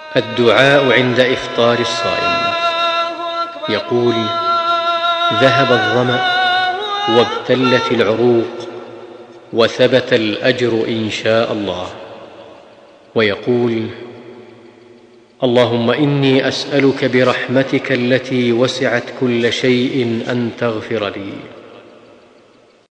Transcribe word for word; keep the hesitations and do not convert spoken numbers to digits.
الدعاء عند إفطار الصائم. يقول: ذهب الظمأ وابتلت العروق وثبت الأجر إن شاء الله. ويقول: اللهم إني أسألك برحمتك التي وسعت كل شيء أن تغفر لي.